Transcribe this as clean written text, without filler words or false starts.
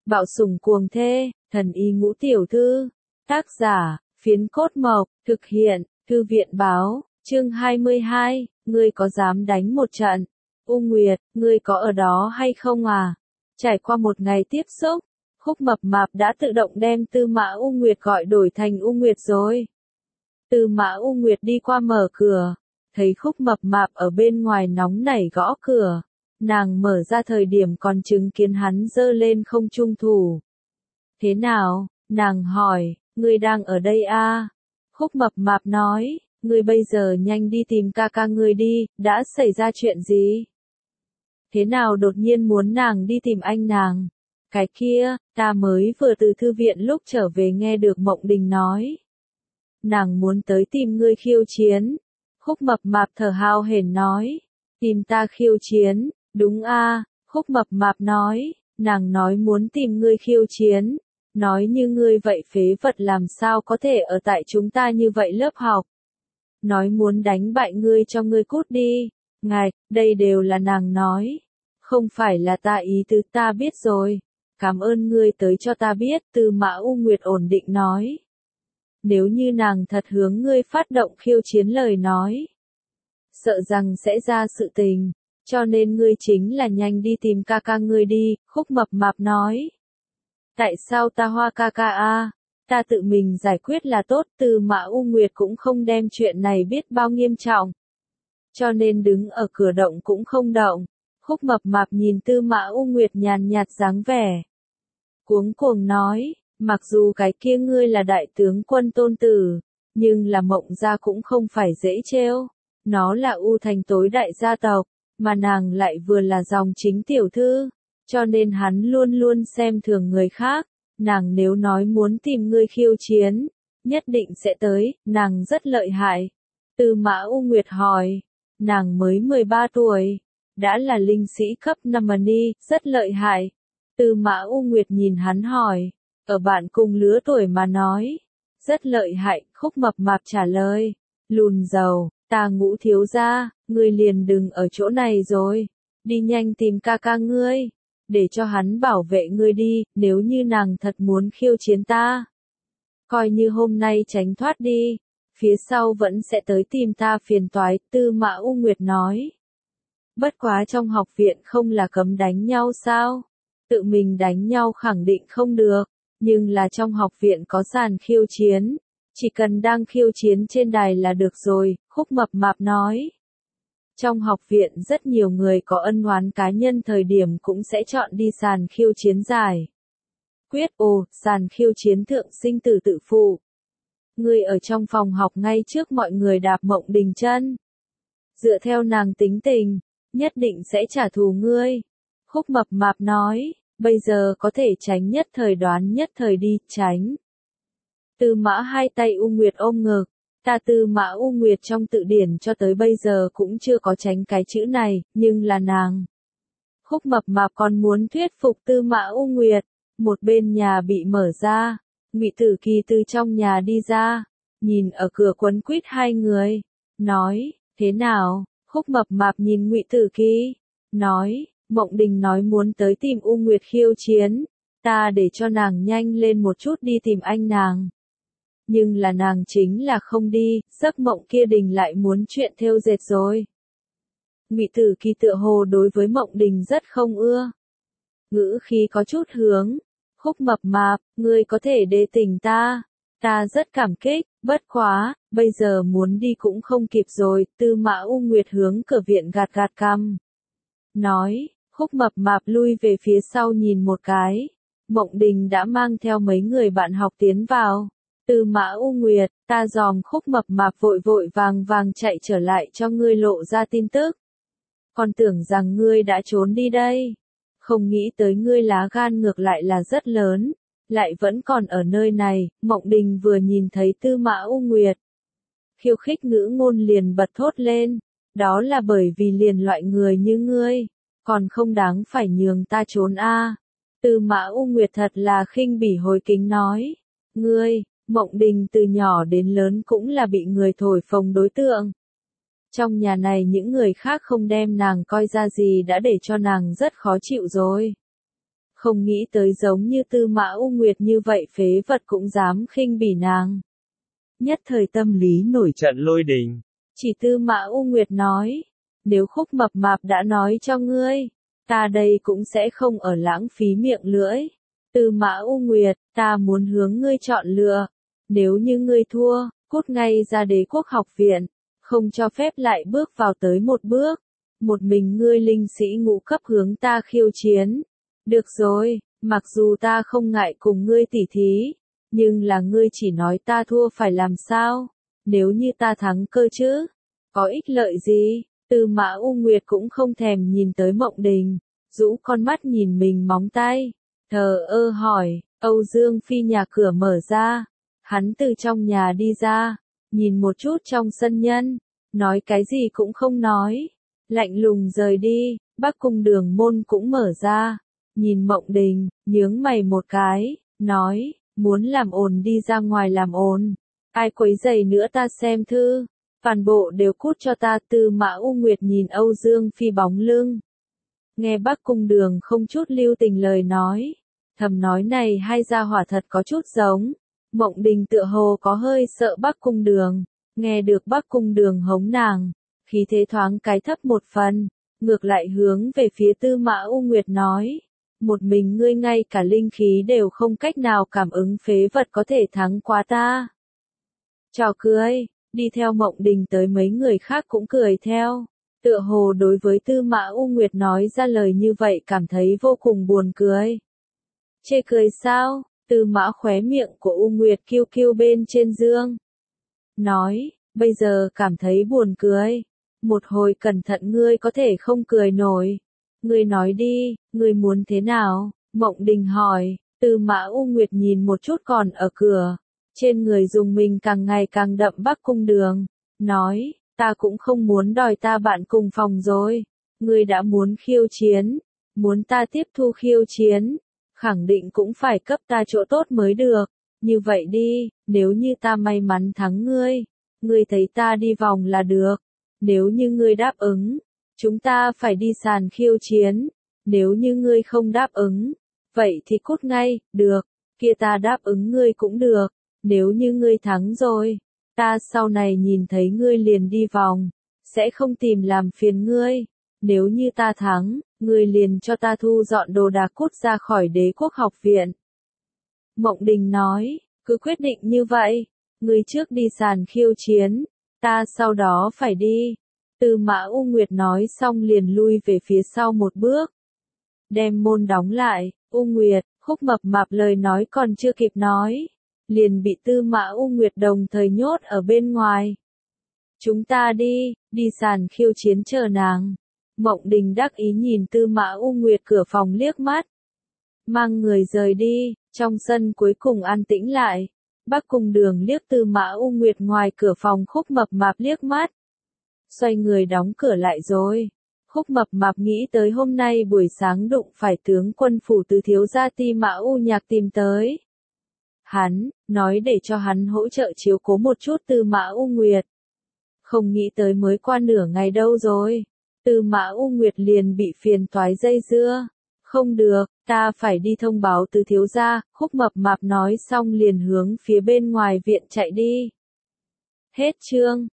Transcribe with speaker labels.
Speaker 1: Bạo sủng cuồng thê, thần y ngũ tiểu thư. Tác giả, Phiến Cốt Mộc, thực hiện, Thư viện Báo, chương 22, ngươi có dám đánh một trận? U Nguyệt, ngươi có ở đó hay không à? Trải qua một ngày tiếp xúc, Khúc Mập Mạp đã tự động đem Tư Mã U Nguyệt gọi đổi thành U Nguyệt rồi. Tư Mã U Nguyệt đi qua mở cửa, thấy Khúc Mập Mạp ở bên ngoài nóng nảy gõ cửa. Nàng mở ra thời điểm còn chứng kiến hắn giơ lên không trung thủ. Thế nào? Nàng hỏi, ngươi đang ở đây à? Khúc Mập Mạp nói, ngươi bây giờ nhanh đi tìm ca ca ngươi đi, đã xảy ra chuyện gì? Thế nào đột nhiên muốn nàng đi tìm anh nàng? Cái kia, ta mới vừa từ thư viện lúc trở về nghe được Mộng Đình nói. Nàng muốn tới tìm ngươi khiêu chiến. Khúc Mập Mạp thở hào hển nói, tìm ta khiêu chiến, đúng a? Khúc Mập Mạp nói, nàng nói muốn tìm ngươi khiêu chiến. Nói như ngươi vậy phế vật làm sao có thể ở tại chúng ta như vậy lớp học. Nói muốn đánh bại ngươi cho ngươi cút đi. Ngài, đây đều là nàng nói. Không phải là ta ý tứ, ta biết rồi. Cảm ơn ngươi tới cho ta biết, Tư Mã U Nguyệt ổn định nói. Nếu như nàng thật hướng ngươi phát động khiêu chiến lời nói, sợ rằng sẽ ra sự tình, cho nên ngươi chính là nhanh đi tìm ca ca ngươi đi, Khúc Mập Mạp nói. Tại sao ta Hoa ca ca a? Ta tự mình giải quyết là tốt, Tư Mã U Nguyệt cũng không đem chuyện này biết bao nghiêm trọng. Cho nên đứng ở cửa động cũng không động. Khúc Mập Mạp nhìn Tư Mã U Nguyệt nhàn nhạt dáng vẻ. Cuống cuồng nói, mặc dù cái kia ngươi là đại tướng quân tôn tử, nhưng là Mộng gia cũng không phải dễ trêu. Nó là U Thành tối đại gia tộc, mà nàng lại vừa là dòng chính tiểu thư. Cho nên hắn luôn luôn xem thường người khác, nàng nếu nói muốn tìm ngươi khiêu chiến, nhất định sẽ tới, nàng rất lợi hại. Tư Mã U Nguyệt hỏi, nàng mới 13 tuổi, đã là linh sĩ cấp 5 ni, rất lợi hại. Tư Mã U Nguyệt nhìn hắn hỏi, ở bạn cùng lứa tuổi mà nói, rất lợi hại, Khúc Mập Mạp trả lời, lùn dầu, ta Ngũ thiếu gia, ngươi liền đừng ở chỗ này rồi, đi nhanh tìm ca ca ngươi. Để cho hắn bảo vệ ngươi đi, nếu như nàng thật muốn khiêu chiến ta. Coi như hôm nay tránh thoát đi, phía sau vẫn sẽ tới tìm ta phiền toái, Tư Mã U Nguyệt nói. Bất quá trong học viện không là cấm đánh nhau sao? Tự mình đánh nhau khẳng định không được, nhưng là trong học viện có sàn khiêu chiến, chỉ cần đang khiêu chiến trên đài là được rồi, Khúc Mập Mạp nói. Trong học viện rất nhiều người có ân oán cá nhân thời điểm cũng sẽ chọn đi sàn khiêu chiến giải. Quyết sàn khiêu chiến thượng sinh tử tự phụ. Ngươi ở trong phòng học ngay trước mọi người đạp Mộng Đình chân. Dựa theo nàng tính tình, nhất định sẽ trả thù ngươi. Khúc Mập Mạp nói, bây giờ có thể tránh nhất thời đoán nhất thời đi, tránh. Tư Mã hai tay U Nguyệt ôm ngực. Ta Tư Mã U Nguyệt trong tự điển cho tới bây giờ cũng chưa có tránh cái chữ này, nhưng là nàng. Khúc Mập Mạp còn muốn thuyết phục Tư Mã U Nguyệt. Một bên nhà bị mở ra, Ngụy Tử Kỳ từ trong nhà đi ra, nhìn ở cửa quấn quýt hai người, nói, thế nào? Khúc Mập Mạp nhìn Ngụy Tử Kỳ, nói, Mộng Đình nói muốn tới tìm U Nguyệt khiêu chiến, ta để cho nàng nhanh lên một chút đi tìm anh nàng. Nhưng là nàng chính là không đi, giấc mộng kia Đình lại muốn chuyện thêu dệt rồi. Ngụy Tử Kỳ tựa hồ đối với Mộng Đình rất không ưa. Ngữ khí có chút hướng, Khúc Mập Mạp, ngươi có thể đề tỉnh ta rất cảm kích, bất quá, bây giờ muốn đi cũng không kịp rồi, Tư Mã U Nguyệt hướng cửa viện gạt gạt cằm. Nói, Khúc Mập Mạp lui về phía sau nhìn một cái, Mộng Đình đã mang theo mấy người bạn học tiến vào. Tư Mã U Nguyệt, ta dòm Khúc Mập Mạp vội vội vàng vàng chạy trở lại cho ngươi lộ ra tin tức. Còn tưởng rằng ngươi đã trốn đi đây. Không nghĩ tới ngươi lá gan ngược lại là rất lớn, lại vẫn còn ở nơi này, Mộng Đình vừa nhìn thấy Tư Mã U Nguyệt. Khiêu khích ngữ ngôn liền bật thốt lên, đó là bởi vì liền loại người như ngươi, còn không đáng phải nhường ta trốn a. Tư Mã U Nguyệt thật là khinh bỉ hồi kính nói, ngươi, Mộng Đình từ nhỏ đến lớn cũng là bị người thổi phồng đối tượng. Trong nhà này những người khác không đem nàng coi ra gì đã để cho nàng rất khó chịu rồi. Không nghĩ tới giống như Tư Mã U Nguyệt như vậy phế vật cũng dám khinh bỉ nàng. Nhất thời tâm lý nổi trận lôi đình. Chỉ Tư Mã U Nguyệt nói, nếu Khúc Mập Mạp đã nói cho ngươi, ta đây cũng sẽ không ở lãng phí miệng lưỡi. Tư Mã U Nguyệt, ta muốn hướng ngươi chọn lựa. Nếu như ngươi thua, cút ngay ra Đế Quốc học viện, không cho phép lại bước vào tới một bước. Một mình ngươi linh sĩ ngũ cấp hướng ta khiêu chiến. Được rồi, mặc dù ta không ngại cùng ngươi tỉ thí, nhưng là ngươi chỉ nói ta thua phải làm sao? Nếu như ta thắng cơ chứ? Có ích lợi gì? Tư Mã U Nguyệt cũng không thèm nhìn tới Mộng Đình, rũ con mắt nhìn mình móng tay, thờ ơ hỏi. Âu Dương Phi nhà cửa mở ra, hắn từ trong nhà đi ra, nhìn một chút trong sân nhân, nói cái gì cũng không nói, lạnh lùng rời đi. Bắc Cung Đường môn cũng mở ra, nhìn Mộng Đình, nhướng mày một cái, nói, muốn làm ồn đi ra ngoài làm ồn, ai quấy rầy nữa ta xem thư, toàn bộ đều cút cho ta. Tư Mã U Nguyệt nhìn Âu Dương Phi bóng lưng, nghe Bắc Cung Đường không chút lưu tình lời nói, thầm nói này hai gia hỏa thật có chút giống. Mộng Đình tựa hồ có hơi sợ Bắc Cung Đường, nghe được Bắc Cung Đường hống nàng, khí thế thoáng cái thấp một phần, ngược lại hướng về phía Tư Mã U Nguyệt nói, một mình ngươi ngay cả linh khí đều không cách nào cảm ứng, phế vật có thể thắng quá ta. Trò cười, đi theo Mộng Đình tới mấy người khác cũng cười theo, tựa hồ đối với Tư Mã U Nguyệt nói ra lời như vậy cảm thấy vô cùng buồn cười. Chê cười sao? Tư Mã khóe miệng của U Nguyệt kiêu kiêu bên trên dương. Nói, bây giờ cảm thấy buồn cười. Một hồi cẩn thận ngươi có thể không cười nổi. Ngươi nói đi, ngươi muốn thế nào? Mộng Đình hỏi. Tư Mã U Nguyệt nhìn một chút còn ở cửa, trên người dùng mình càng ngày càng đậm Bắc Cung Đường, nói, ta cũng không muốn đòi ta bạn cùng phòng rồi. Ngươi đã muốn khiêu chiến, muốn ta tiếp thu khiêu chiến, khẳng định cũng phải cấp ta chỗ tốt mới được. Như vậy đi, nếu như ta may mắn thắng ngươi, ngươi thấy ta đi vòng là được. Nếu như ngươi đáp ứng, chúng ta phải đi sàn khiêu chiến. Nếu như ngươi không đáp ứng, vậy thì cút ngay. Được, kia ta đáp ứng ngươi cũng được. Nếu như ngươi thắng rồi, ta sau này nhìn thấy ngươi liền đi vòng, sẽ không tìm làm phiền ngươi. Nếu như ta thắng, ngươi liền cho ta thu dọn đồ đạc cút ra khỏi Đế Quốc học viện. Mộng Đình nói, cứ quyết định như vậy, ngươi trước đi sàn khiêu chiến, ta sau đó phải đi. Tư Mã U Nguyệt nói xong liền lui về phía sau một bước, đem môn đóng lại. U Nguyệt, Khúc Mập Mạp lời nói còn chưa kịp nói, liền bị Tư Mã U Nguyệt đồng thời nhốt ở bên ngoài. Chúng ta đi sàn khiêu chiến chờ nàng. Mộng Đình đắc ý nhìn Tư Mã U Nguyệt cửa phòng liếc mắt, mang người rời đi. Trong sân cuối cùng an tĩnh lại, Bắc Cung Đường liếc Tư Mã U Nguyệt ngoài cửa phòng Khúc Mập Mạp liếc mắt, xoay người đóng cửa lại rồi. Khúc Mập Mạp nghĩ tới hôm nay buổi sáng đụng phải tướng quân phủ từ thiếu gia Ti Mã U Nhạc tìm tới. Hắn, nói để cho hắn hỗ trợ chiếu cố một chút Tư Mã U Nguyệt. Không nghĩ tới mới qua nửa ngày đâu rồi, Tư Mã U Nguyệt liền bị phiền toái dây dưa. Không được, ta phải đi thông báo từ thiếu gia. Khúc Mập Mạp nói xong liền hướng phía bên ngoài viện chạy đi. Hết chương.